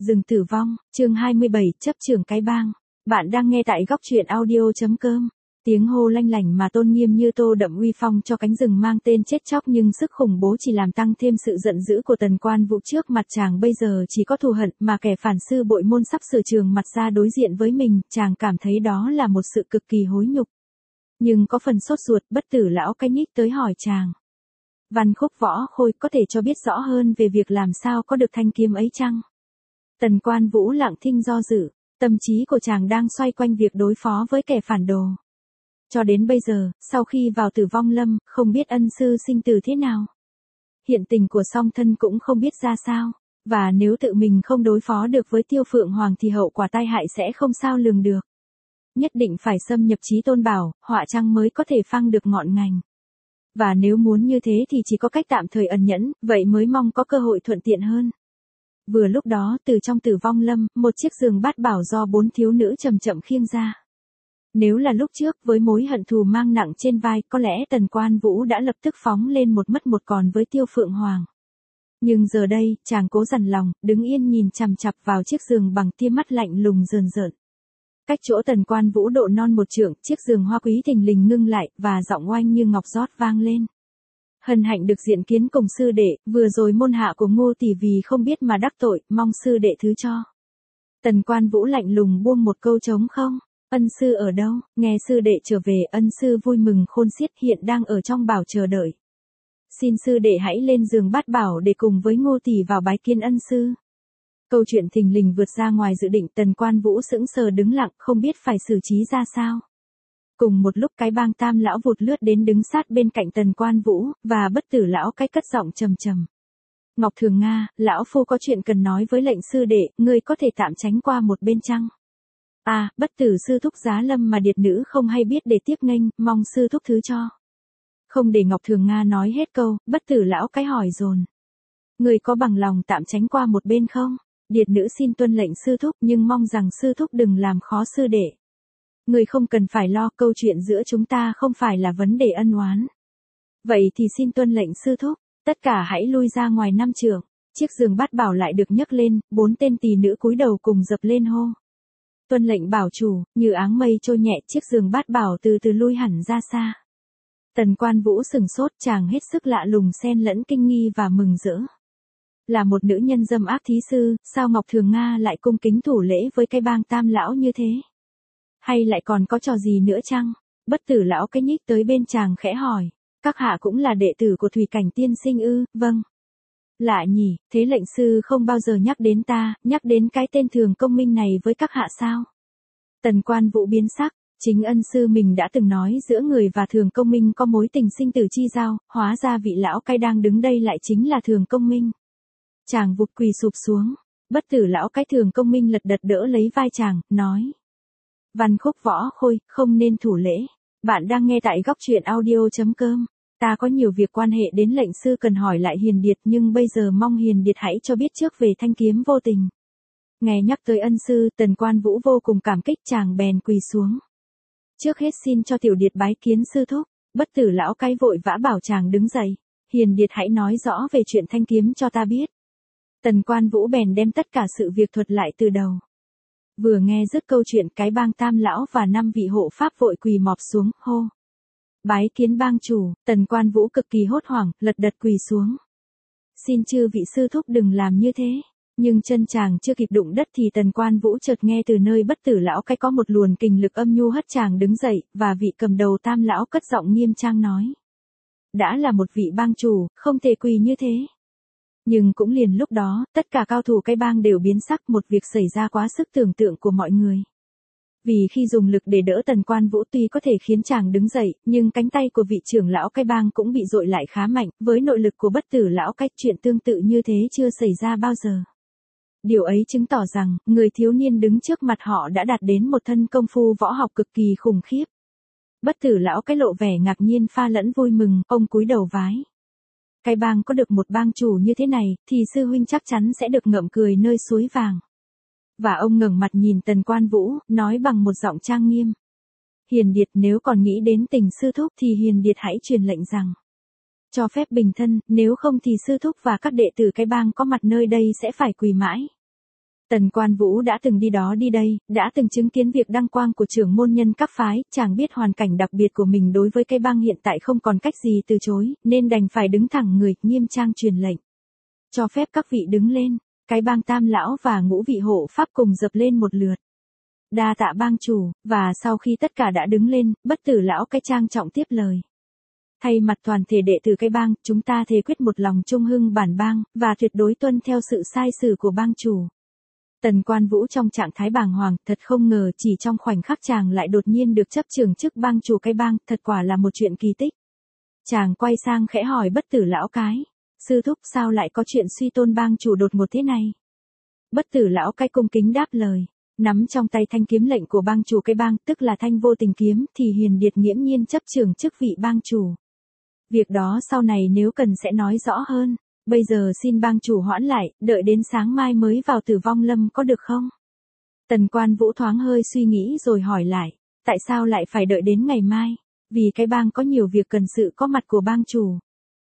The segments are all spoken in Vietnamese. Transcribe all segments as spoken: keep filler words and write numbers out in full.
Rừng tử vong, chương hai mươi bảy, chấp trưởng cái bang. Bạn đang nghe tại góc truyện audio.com. Tiếng hô lanh lảnh mà tôn nghiêm như tô đậm uy phong cho cánh rừng mang tên chết chóc, nhưng sức khủng bố chỉ làm tăng thêm sự giận dữ của Tần Quan Vũ. Trước mặt chàng bây giờ chỉ có thù hận, mà kẻ phản sư bội môn sắp sửa trường mặt ra đối diện với mình, chàng cảm thấy đó là một sự cực kỳ hối nhục. Nhưng có phần sốt ruột, Bất Tử lão cái nhích tới hỏi chàng: Văn Khúc Võ Khôi, có thể cho biết rõ hơn về việc làm sao có được thanh kiếm ấy chăng? Tần Quan Vũ lặng thinh do dự, tâm trí của chàng đang xoay quanh việc đối phó với kẻ phản đồ. Cho đến bây giờ, sau khi vào Tử Vong Lâm, không biết ân sư sinh tử thế nào. Hiện tình của song thân cũng không biết ra sao, và nếu tự mình không đối phó được với Tiêu Phượng Hoàng thì hậu quả tai hại sẽ không sao lường được. Nhất định phải xâm nhập Chí Tôn Bảo, họa chăng mới có thể phăng được ngọn ngành. Và nếu muốn như thế thì chỉ có cách tạm thời ẩn nhẫn, vậy mới mong có cơ hội thuận tiện hơn. Vừa lúc đó, từ trong Tử Vong Lâm, một chiếc giường bát bảo do bốn thiếu nữ chậm chậm khiêng ra. Nếu là lúc trước, với mối hận thù mang nặng trên vai, có lẽ Tần Quan Vũ đã lập tức phóng lên một mất một còn với Tiêu Phượng Hoàng. Nhưng giờ đây, chàng cố dằn lòng, đứng yên nhìn chằm chằm vào chiếc giường bằng tia mắt lạnh lùng rờn rợn. Cách chỗ Tần Quan Vũ độ non một trượng, chiếc giường hoa quý thình lình ngưng lại, và giọng oanh như ngọc rót vang lên. Hân hạnh được diện kiến cùng sư đệ, vừa rồi môn hạ của Ngô tỷ vì không biết mà đắc tội, mong sư đệ thứ cho. Tần Quan Vũ lạnh lùng buông một câu trống không. Ân sư ở đâu? Nghe sư đệ trở về, ân sư vui mừng khôn xiết, hiện đang ở trong bảo chờ đợi. Xin sư đệ hãy lên giường bát bảo để cùng với Ngô tỷ vào bái kiến ân sư. Câu chuyện thình lình vượt ra ngoài dự định, Tần Quan Vũ sững sờ đứng lặng, không biết phải xử trí ra sao. Cùng một lúc cái bang Tam lão vụt lướt đến đứng sát bên cạnh Tần Quan Vũ, và Bất Tử lão cái cất giọng trầm trầm. Ngọc Thường Nga, lão phu có chuyện cần nói với lệnh sư đệ, ngươi có thể tạm tránh qua một bên chăng? À, Bất Tử sư thúc giá lâm mà điệt nữ không hay biết để tiếp nghênh, mong sư thúc thứ cho. Không để Ngọc Thường Nga nói hết câu, Bất Tử lão cái hỏi dồn. Ngươi có bằng lòng tạm tránh qua một bên không? Điệt nữ xin tuân lệnh sư thúc, nhưng mong rằng sư thúc đừng làm khó sư đệ. Người không cần phải lo, câu chuyện giữa chúng ta không phải là vấn đề ân oán. Vậy thì xin tuân lệnh sư thúc, tất cả hãy lui ra ngoài năm trượng. Chiếc giường bát bảo lại được nhấc lên, bốn tên tỳ nữ cúi đầu cùng dập lên hô. Tuân lệnh bảo chủ. Như áng mây trôi nhẹ, chiếc giường bát bảo từ từ lui hẳn ra xa. Tần Quan Vũ sừng sốt, chàng hết sức lạ lùng xen lẫn kinh nghi và mừng rỡ. Là một nữ nhân dâm ác thí sư, sao Ngọc Thường Nga lại cung kính thủ lễ với cái bang Tam lão như thế? Hay lại còn có trò gì nữa chăng? Bất Tử lão cái nhích tới bên chàng khẽ hỏi. Các hạ cũng là đệ tử của Thủy Cảnh tiên sinh ư? Vâng. Lạ nhỉ, thế lệnh sư không bao giờ nhắc đến ta, nhắc đến cái tên Thường Công Minh này với các hạ sao? Tần Quan Vũ biến sắc, chính ân sư mình đã từng nói giữa người và Thường Công Minh có mối tình sinh tử chi giao, hóa ra vị lão cái đang đứng đây lại chính là Thường Công Minh. Chàng vụt quỳ sụp xuống, Bất Tử lão cái Thường Công Minh lật đật đỡ lấy vai chàng, nói. Văn Khúc Võ Khôi, không nên thủ lễ. Bạn đang nghe tại góc truyện audio.com. Ta có nhiều việc quan hệ đến lệnh sư cần hỏi lại Hiền Điệt, nhưng bây giờ mong Hiền Điệt hãy cho biết trước về thanh kiếm vô tình. Nghe nhắc tới ân sư, Tần Quan Vũ vô cùng cảm kích, chàng bèn quỳ xuống. Trước hết xin cho tiểu điệt bái kiến sư thúc. Bất Tử lão cái vội vã bảo chàng đứng dậy. Hiền Điệt hãy nói rõ về chuyện thanh kiếm cho ta biết. Tần Quan Vũ bèn đem tất cả sự việc thuật lại từ đầu. Vừa nghe dứt câu chuyện, cái bang Tam lão và năm vị hộ pháp vội quỳ mọp xuống, hô. Bái kiến bang chủ. Tần Quan Vũ cực kỳ hốt hoảng, lật đật quỳ xuống. Xin chư vị sư thúc đừng làm như thế. Nhưng chân chàng chưa kịp đụng đất thì Tần Quan Vũ chợt nghe từ nơi Bất Tử lão cái có một luồn kình lực âm nhu hất chàng đứng dậy, và vị cầm đầu Tam lão cất giọng nghiêm trang nói. Đã là một vị bang chủ, không thể quỳ như thế. Nhưng cũng liền lúc đó, tất cả cao thủ cái bang đều biến sắc, một việc xảy ra quá sức tưởng tượng của mọi người. Vì khi dùng lực để đỡ Tần Quan Vũ tuy có thể khiến chàng đứng dậy, nhưng cánh tay của vị trưởng lão cái bang cũng bị dội lại khá mạnh, với nội lực của Bất Tử lão cái, chuyện tương tự như thế chưa xảy ra bao giờ. Điều ấy chứng tỏ rằng, người thiếu niên đứng trước mặt họ đã đạt đến một thân công phu võ học cực kỳ khủng khiếp. Bất Tử lão cái lộ vẻ ngạc nhiên pha lẫn vui mừng, ông cúi đầu vái. Cái bang có được một bang chủ như thế này, thì sư huynh chắc chắn sẽ được ngậm cười nơi suối vàng. Và ông ngẩng mặt nhìn Tần Quan Vũ, nói bằng một giọng trang nghiêm. Hiền Điệt nếu còn nghĩ đến tình sư thúc thì Hiền Điệt hãy truyền lệnh rằng. Cho phép bình thân, nếu không thì sư thúc và các đệ tử cái bang có mặt nơi đây sẽ phải quỳ mãi. Tần Quan Vũ đã từng đi đó đi đây, đã từng chứng kiến việc đăng quang của trưởng môn nhân các phái, chàng biết hoàn cảnh đặc biệt của mình đối với cái bang hiện tại không còn cách gì từ chối, nên đành phải đứng thẳng người, nghiêm trang truyền lệnh. Cho phép các vị đứng lên, cái bang Tam lão và Ngũ vị hộ pháp cùng dập lên một lượt. Đa tạ bang chủ, và sau khi tất cả đã đứng lên, Bất Tử lão cái trang trọng tiếp lời. Thay mặt toàn thể đệ tử cái bang, chúng ta thề quyết một lòng trung hưng bản bang, và tuyệt đối tuân theo sự sai sử của bang chủ. Tần Quan Vũ trong trạng thái bàng hoàng, thật không ngờ chỉ trong khoảnh khắc chàng lại đột nhiên được chấp trưởng chức bang chủ cái bang, thật quả là một chuyện kỳ tích. Chàng quay sang khẽ hỏi Bất Tử lão cái, sư thúc sao lại có chuyện suy tôn bang chủ đột ngột thế này? Bất Tử lão cái cung kính đáp lời, nắm trong tay thanh kiếm lệnh của bang chủ cái bang, tức là Thanh Vô Tình kiếm, thì Hiền Điệt nghiễm nhiên chấp trưởng chức vị bang chủ. Việc đó sau này nếu cần sẽ nói rõ hơn. Bây giờ xin bang chủ hoãn lại, đợi đến sáng mai mới vào Tử Vong Lâm có được không? Tần Quan Vũ thoáng hơi suy nghĩ rồi hỏi lại, tại sao lại phải đợi đến ngày mai? Vì cái bang có nhiều việc cần sự có mặt của bang chủ.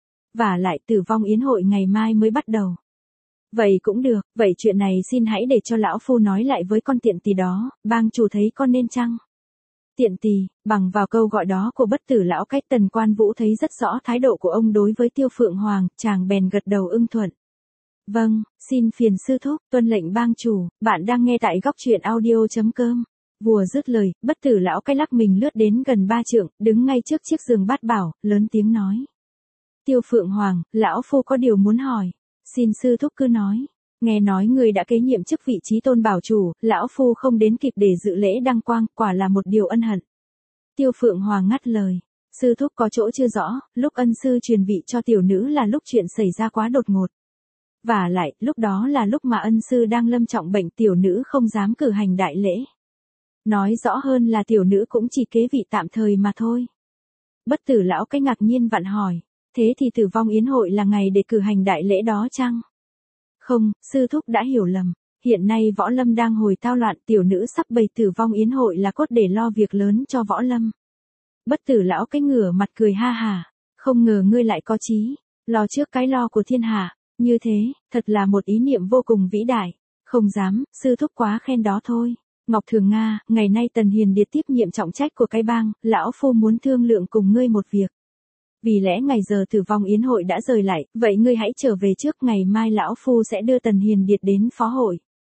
Và lại Tử Vong Yến hội ngày mai mới bắt đầu. Vậy cũng được, vậy chuyện này xin hãy để cho lão phu nói lại với con tiện tỳ đó, bang chủ thấy con nên chăng? Tiện tỳ, bằng vào câu gọi đó của Bất Tử lão cách, Tần Quan Vũ thấy rất rõ thái độ của ông đối với Tiêu Phượng Hoàng, chàng bèn gật đầu ưng thuận. Vâng, xin phiền sư thúc, tuân lệnh bang chủ, bạn đang nghe tại góc truyện audio.com. Vừa dứt lời, Bất Tử lão cái lắc mình lướt đến gần ba trượng, đứng ngay trước chiếc giường bát bảo, lớn tiếng nói. Tiêu Phượng Hoàng, lão phu có điều muốn hỏi. Xin sư thúc cứ nói. Nghe nói người đã kế nhiệm chức vị trí tôn bảo chủ, lão phu không đến kịp để dự lễ đăng quang, quả là một điều ân hận. Tiêu Phượng Hoàng ngắt lời. Sư thúc có chỗ chưa rõ, lúc ân sư truyền vị cho tiểu nữ là lúc chuyện xảy ra quá đột ngột. Và lại, lúc đó là lúc mà ân sư đang lâm trọng bệnh, tiểu nữ không dám cử hành đại lễ. Nói rõ hơn là tiểu nữ cũng chỉ kế vị tạm thời mà thôi. Bất Tử lão cái ngạc nhiên vặn hỏi. Thế thì Tử Vong Yến hội là ngày để cử hành đại lễ đó chăng? Không, sư thúc đã hiểu lầm. Hiện nay võ lâm đang hồi tao loạn, tiểu nữ sắp bày Tử Vong Yến hội là cốt để lo việc lớn cho võ lâm. Bất Tử lão cái ngửa mặt cười ha hà. Không ngờ ngươi lại có chí, lo trước cái lo của thiên hạ. Như thế, thật là một ý niệm vô cùng vĩ đại. Không dám, sư thúc quá khen đó thôi. Ngọc Thường Nga, ngày nay Tần Hiền Điệt tiếp nhiệm trọng trách của cái bang, lão phu muốn thương lượng cùng ngươi một việc. Vì lẽ ngày giờ Tử Vong Yến hội đã rời lại, vậy ngươi hãy trở về trước, ngày mai lão phu sẽ đưa Tần Hiền Điệt đến phó hội.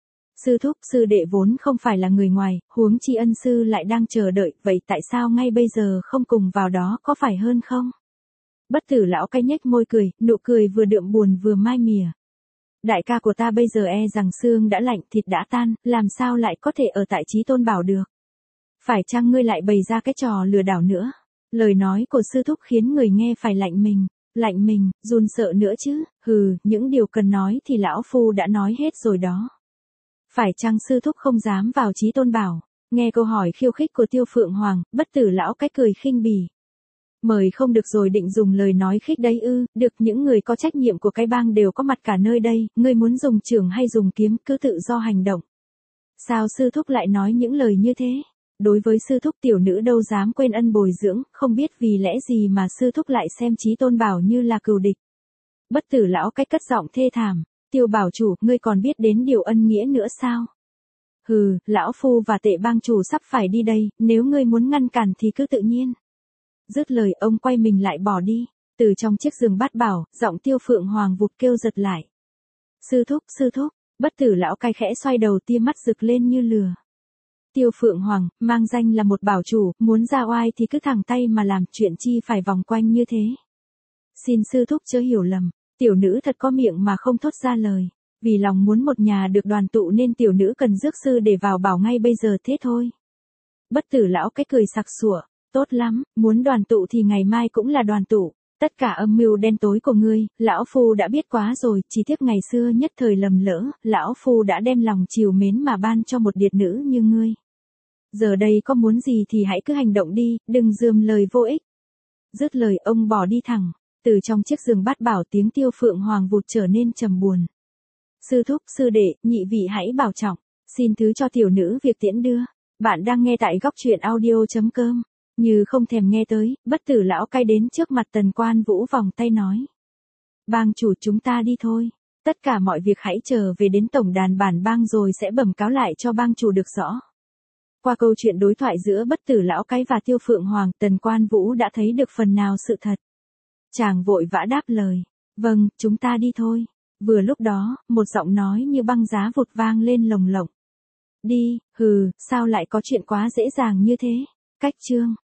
Sư thúc, sư đệ vốn không phải là người ngoài, huống chi ân sư lại đang chờ đợi, vậy tại sao ngay bây giờ không cùng vào đó có phải hơn không? Bất Tử lão cái nhếch môi cười, nụ cười vừa đượm buồn vừa mai mỉa. Đại ca của ta bây giờ e rằng xương đã lạnh, thịt đã tan, làm sao lại có thể ở tại Chí Tôn Bảo được? Phải chăng ngươi lại bày ra cái trò lừa đảo nữa? Lời nói của sư thúc khiến người nghe phải lạnh mình, lạnh mình, run sợ nữa chứ, hừ, những điều cần nói thì lão phu đã nói hết rồi đó. Phải chăng sư thúc không dám vào Chí Tôn Bảo? Nghe câu hỏi khiêu khích của Tiêu Phượng Hoàng, Bất Tử lão cái cười khinh bỉ. Mời không được rồi, định dùng lời nói khích đấy ư? Được, những người có trách nhiệm của cái bang đều có mặt cả nơi đây, ngươi muốn dùng chưởng hay dùng kiếm cứ tự do hành động. Sao sư thúc lại nói những lời như thế? Đối với sư thúc tiểu nữ đâu dám quên ân bồi dưỡng, không biết vì lẽ gì mà sư thúc lại xem Chí Tôn Bảo như là cừu địch. Bất Tử lão cách cất giọng thê thảm, Tiêu bảo chủ, ngươi còn biết đến điều ân nghĩa nữa sao? Hừ, lão phu và Tệ bang chủ sắp phải đi đây, nếu ngươi muốn ngăn cản thì cứ tự nhiên. Dứt lời ông quay mình lại bỏ đi, từ trong chiếc giường bát bảo, giọng Tiêu Phượng Hoàng vụt kêu giật lại. Sư thúc, sư thúc, Bất Tử lão cai khẽ xoay đầu, tia mắt rực lên như lửa. Tiêu Phượng Hoàng, mang danh là một bảo chủ, muốn ra oai thì cứ thẳng tay mà làm, chuyện chi phải vòng quanh như thế. Xin sư thúc chớ hiểu lầm, tiểu nữ thật có miệng mà không thốt ra lời, vì lòng muốn một nhà được đoàn tụ nên tiểu nữ cần rước sư để vào bảo ngay bây giờ thế thôi. Bất Tử lão cái cười sặc sủa, tốt lắm, muốn đoàn tụ thì ngày mai cũng là đoàn tụ. Tất cả âm mưu đen tối của ngươi, lão phu đã biết quá rồi, chỉ tiếc ngày xưa nhất thời lầm lỡ, lão phu đã đem lòng chiều mến mà ban cho một điệt nữ như ngươi. Giờ đây có muốn gì thì hãy cứ hành động đi, đừng rườm lời vô ích. Dứt lời ông bỏ đi thẳng, từ trong chiếc giường bát bảo tiếng Tiêu Phượng Hoàng vụt trở nên trầm buồn. Sư thúc, sư đệ, nhị vị hãy bảo trọng, xin thứ cho tiểu nữ việc tiễn đưa. Bạn đang nghe tại góc truyện audio.com. Như không thèm nghe tới, Bất Tử lão cai đến trước mặt Tần Quan Vũ vòng tay nói. Bang chủ, chúng ta đi thôi. Tất cả mọi việc hãy chờ về đến tổng đàn bản bang rồi sẽ bẩm cáo lại cho bang chủ được rõ. Qua câu chuyện đối thoại giữa Bất Tử Lão Cái và Tiêu Phượng Hoàng, Tần Quan Vũ đã thấy được phần nào sự thật. Chàng vội vã đáp lời. Vâng, chúng ta đi thôi. Vừa lúc đó, một giọng nói như băng giá vụt vang lên lồng lộng. Đi, hừ, sao lại có chuyện quá dễ dàng như thế? Cách chương.